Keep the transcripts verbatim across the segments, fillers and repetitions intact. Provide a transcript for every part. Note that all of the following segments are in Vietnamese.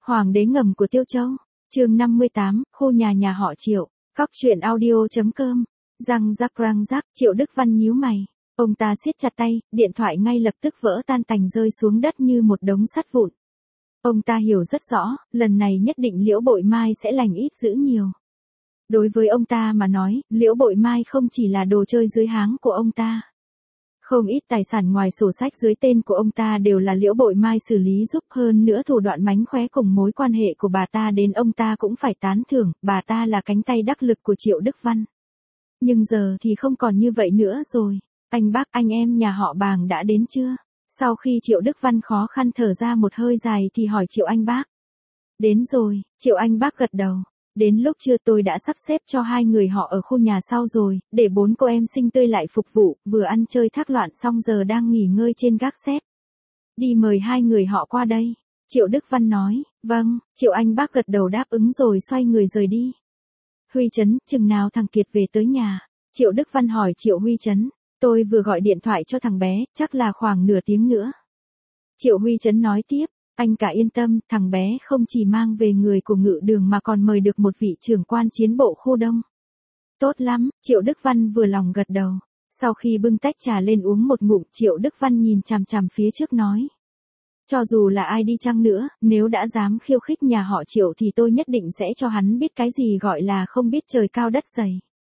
Hoàng đế ngầm của Tiêu Châu. Chương năm mươi tám, khu nhà nhà họ Triệu. Cóc truyện audio.com. Răng rắc răng rắc, Triệu Đức Văn nhíu mày. Ông ta siết chặt tay, điện thoại ngay lập tức vỡ tan tành rơi xuống đất như một đống sắt vụn. Ông ta hiểu rất rõ, lần này nhất định Liễu Bội Mai sẽ lành ít dữ nhiều. Đối với ông ta mà nói, Liễu Bội Mai không chỉ là đồ chơi dưới háng của ông ta. Không ít tài sản ngoài sổ sách dưới tên của ông ta đều là Liễu Bội Mai xử lý giúp, hơn nữa thủ đoạn mánh khóe cùng mối quan hệ của bà ta đến ông ta cũng phải tán thưởng, bà ta là cánh tay đắc lực của Triệu Đức Văn. Nhưng giờ thì không còn như vậy nữa rồi. Anh bác, anh em nhà họ Bàng đã đến chưa? Sau khi Triệu Đức Văn khó khăn thở ra một hơi dài thì hỏi Triệu anh bác. Đến rồi, Triệu anh bác gật đầu. Đến lúc trưa tôi đã sắp xếp cho hai người họ ở khu nhà sau rồi, để bốn cô em xinh tươi lại phục vụ, vừa ăn chơi thác loạn xong giờ đang nghỉ ngơi trên gác xếp. Đi mời hai người họ qua đây. Triệu Đức Văn nói, vâng, Triệu anh bác gật đầu đáp ứng rồi xoay người rời đi. Huy Trấn, chừng nào thằng Kiệt về tới nhà? Triệu Đức Văn hỏi Triệu Huy Trấn. Tôi vừa gọi điện thoại cho thằng bé, chắc là khoảng nửa tiếng nữa. Triệu Huy Trấn nói tiếp, anh cả yên tâm, thằng bé không chỉ mang về người của Ngự Đường mà còn mời được một vị trưởng quan chiến bộ khu Đông. Tốt lắm, Triệu Đức Văn vừa lòng gật đầu. Sau khi bưng tách trà lên uống một ngụm, Triệu Đức Văn nhìn chằm chằm phía trước nói. Cho dù là ai đi chăng nữa, nếu đã dám khiêu khích nhà họ Triệu thì tôi nhất định sẽ cho hắn biết cái gì gọi là không biết trời cao đất dày.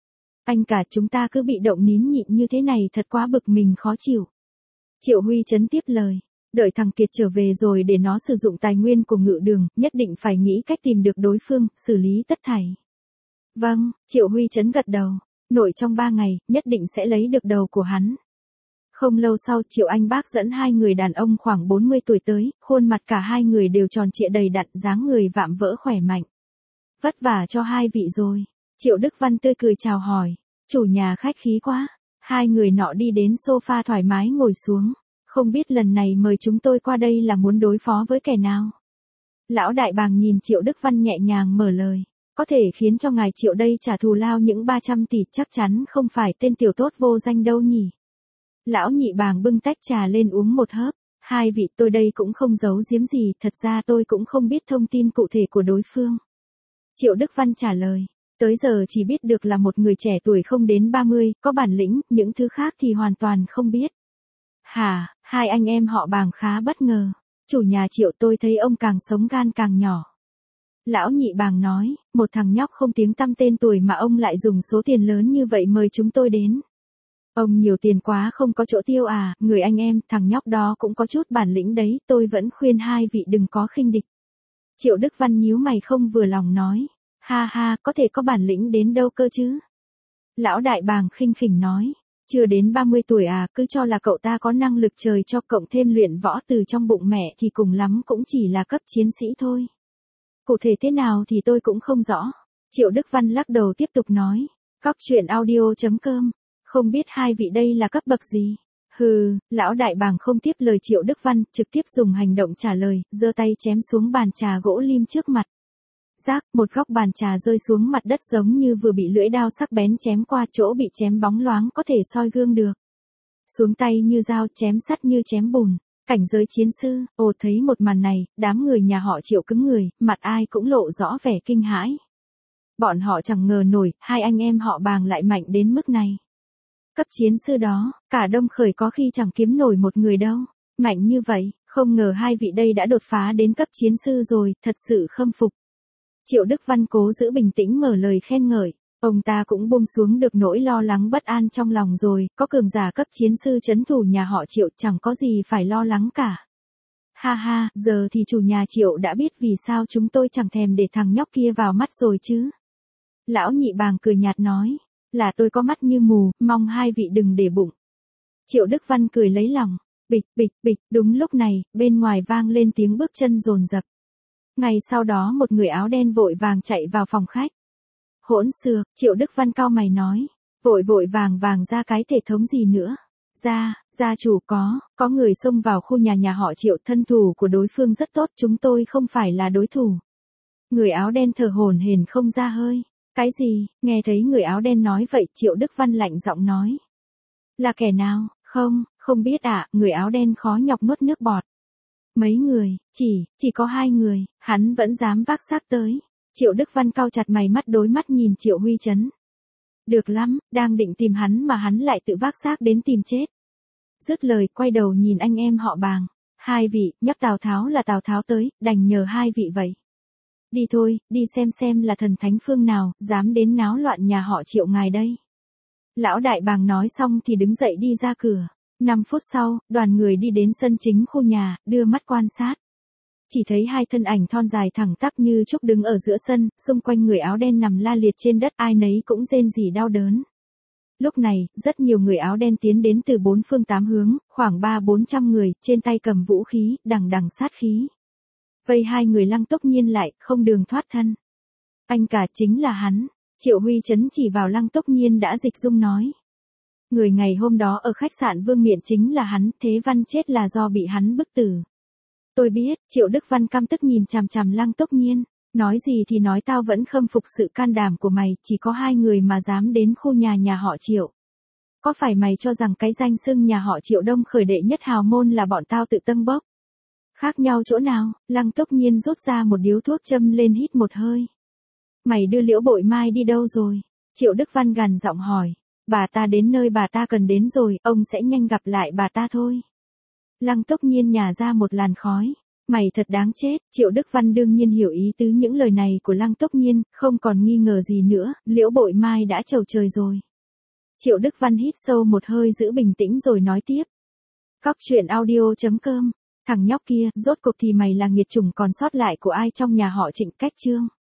Anh cả chúng ta cứ bị động nín nhịn như thế này thật quá bực mình khó chịu. Triệu Huy Trấn tiếp lời. Đợi thằng Kiệt trở về rồi để nó sử dụng tài nguyên của Ngự Đường, nhất định phải nghĩ cách tìm được đối phương, xử lý tất thảy. Vâng, Triệu Huy Trấn gật đầu. Nội trong ba ngày, nhất định sẽ lấy được đầu của hắn. Không lâu sau, Triệu anh bác dẫn hai người đàn ông khoảng bốn mươi tuổi tới, khuôn mặt cả hai người đều tròn trịa đầy đặn, dáng người vạm vỡ khỏe mạnh. Vất vả cho hai vị rồi. Triệu Đức Văn tươi cười chào hỏi. Chủ nhà khách khí quá. Hai người nọ đi đến sofa thoải mái ngồi xuống. Không biết lần này mời chúng tôi qua đây là muốn đối phó với kẻ nào? Lão đại bàng nhìn Triệu Đức Văn nhẹ nhàng mở lời. Có thể khiến cho ngài Triệu đây trả thù lao những ba trăm tỷ chắc chắn không phải tên tiểu tốt vô danh đâu nhỉ? Lão nhị bàng bưng tách trà lên uống một hớp. Hai vị tôi đây cũng không giấu giếm gì, thật ra tôi cũng không biết thông tin cụ thể của đối phương. Triệu Đức Văn trả lời. Tới giờ chỉ biết được là một người trẻ tuổi không đến ba mươi, có bản lĩnh, những thứ khác thì hoàn toàn không biết. Hả, hai anh em họ Bàng khá bất ngờ. Chủ nhà Triệu tôi thấy ông càng sống gan càng nhỏ. Lão nhị Bàng nói, một thằng nhóc không tiếng tăm tên tuổi mà ông lại dùng số tiền lớn như vậy mời chúng tôi đến. Ông nhiều tiền quá không có chỗ tiêu à, người anh em, thằng nhóc đó cũng có chút bản lĩnh đấy, tôi vẫn khuyên hai vị đừng có khinh địch. Triệu Đức Văn nhíu mày không vừa lòng nói. Ha ha, có thể có bản lĩnh đến đâu cơ chứ? Lão đại bàng khinh khỉnh nói. Chưa đến ba mươi tuổi à, cứ cho là cậu ta có năng lực trời cho cộng thêm luyện võ từ trong bụng mẹ thì cùng lắm cũng chỉ là cấp chiến sĩ thôi. Cụ thể thế nào thì tôi cũng không rõ. Triệu Đức Văn lắc đầu tiếp tục nói. Cóc truyện audio.com. Không biết hai vị đây là cấp bậc gì? Hừ, lão đại bàng không tiếp lời Triệu Đức Văn, trực tiếp dùng hành động trả lời, giơ tay chém xuống bàn trà gỗ lim trước mặt. Rác, một góc bàn trà rơi xuống mặt đất giống như vừa bị lưỡi đao sắc bén chém qua, chỗ bị chém bóng loáng có thể soi gương được. Xuống tay như dao, chém sắt như chém bùn. Cảnh giới chiến sư, ồ thấy một màn này, đám người nhà họ Triệu cứng người, mặt ai cũng lộ rõ vẻ kinh hãi. Bọn họ chẳng ngờ nổi, hai anh em họ Bàng lại mạnh đến mức này. Cấp chiến sư đó, cả Đông Khởi có khi chẳng kiếm nổi một người đâu. Mạnh như vậy, không ngờ hai vị đây đã đột phá đến cấp chiến sư rồi, thật sự khâm phục. Triệu Đức Văn cố giữ bình tĩnh mở lời khen ngợi, ông ta cũng buông xuống được nỗi lo lắng bất an trong lòng rồi, có cường giả cấp chiến sư trấn thủ nhà họ Triệu chẳng có gì phải lo lắng cả. Ha ha, giờ thì chủ nhà Triệu đã biết vì sao chúng tôi chẳng thèm để thằng nhóc kia vào mắt rồi chứ. Lão nhị bàng cười nhạt nói, là tôi có mắt như mù, mong hai vị đừng để bụng. Triệu Đức Văn cười lấy lòng, bịch bịch bịch, đúng lúc này, bên ngoài vang lên tiếng bước chân dồn dập. Ngay sau đó một người áo đen vội vàng chạy vào phòng khách. Hỗn xược, Triệu Đức Văn cau mày nói, vội vội vàng vàng ra cái thể thống gì nữa. Gia, gia chủ có, có người xông vào khu nhà nhà họ Triệu, thân thủ của đối phương rất tốt, chúng tôi không phải là đối thủ. Người áo đen thở hổn hển không ra hơi. Cái gì, nghe thấy người áo đen nói vậy, Triệu Đức Văn lạnh giọng nói. Là kẻ nào, không, không biết ạ, à, người áo đen khó nhọc nuốt nước bọt. Mấy người, chỉ, chỉ có hai người, hắn vẫn dám vác xác tới. Triệu Đức Văn cau chặt mày mắt đối mắt nhìn Triệu Huy Chấn. Được lắm, đang định tìm hắn mà hắn lại tự vác xác đến tìm chết. Dứt lời quay đầu nhìn anh em họ Bàng. Hai vị, nhắc Tào Tháo là Tào Tháo tới, đành nhờ hai vị vậy. Đi thôi, đi xem xem là thần thánh phương nào, dám đến náo loạn nhà họ Triệu ngài đây. Lão đại Bàng nói xong thì đứng dậy đi ra cửa. Năm phút sau, đoàn người đi đến sân chính khu nhà, đưa mắt quan sát. Chỉ thấy hai thân ảnh thon dài thẳng tắp như trúc đứng ở giữa sân, xung quanh người áo đen nằm la liệt trên đất, ai nấy cũng rên rỉ đau đớn. Lúc này, rất nhiều người áo đen tiến đến từ bốn phương tám hướng, khoảng ba bốn trăm người, trên tay cầm vũ khí, đằng đằng sát khí. Vây hai người Lăng Túc Nhiên lại, không đường thoát thân. Anh cả chính là hắn. Triệu Huy Chấn chỉ vào Lăng Túc Nhiên đã dịch dung nói. Người ngày hôm đó ở khách sạn Vương Miện chính là hắn, Thế Văn chết là do bị hắn bức tử. Tôi biết, Triệu Đức Văn căm tức nhìn chằm chằm Lăng Túc Nhiên. Nói gì thì nói, tao vẫn khâm phục sự can đảm của mày, chỉ có hai người mà dám đến khu nhà nhà họ Triệu. Có phải mày cho rằng cái danh xưng nhà họ Triệu Đông khởi đệ nhất hào môn là bọn tao tự tâng bốc? Khác nhau chỗ nào? Lăng Túc Nhiên rút ra một điếu thuốc châm lên hít một hơi. Mày đưa Liễu Bội Mai đi đâu rồi? Triệu Đức Văn gằn giọng hỏi. Bà ta đến nơi bà ta cần đến rồi, ông sẽ nhanh gặp lại bà ta thôi. Lăng Túc Nhiên nhả ra một làn khói. Mày thật đáng chết. Triệu Đức Văn đương nhiên hiểu ý tứ những lời này của Lăng Túc Nhiên, không còn nghi ngờ gì nữa, Liễu Bội Mai đã chầu trời rồi. Triệu Đức Văn hít sâu một hơi giữ bình tĩnh rồi nói tiếp. Cóc truyện audio chấm com. Thằng nhóc kia, rốt cuộc thì mày là nghiệt chủng còn sót lại của ai trong nhà họ Trịnh Cách Chương?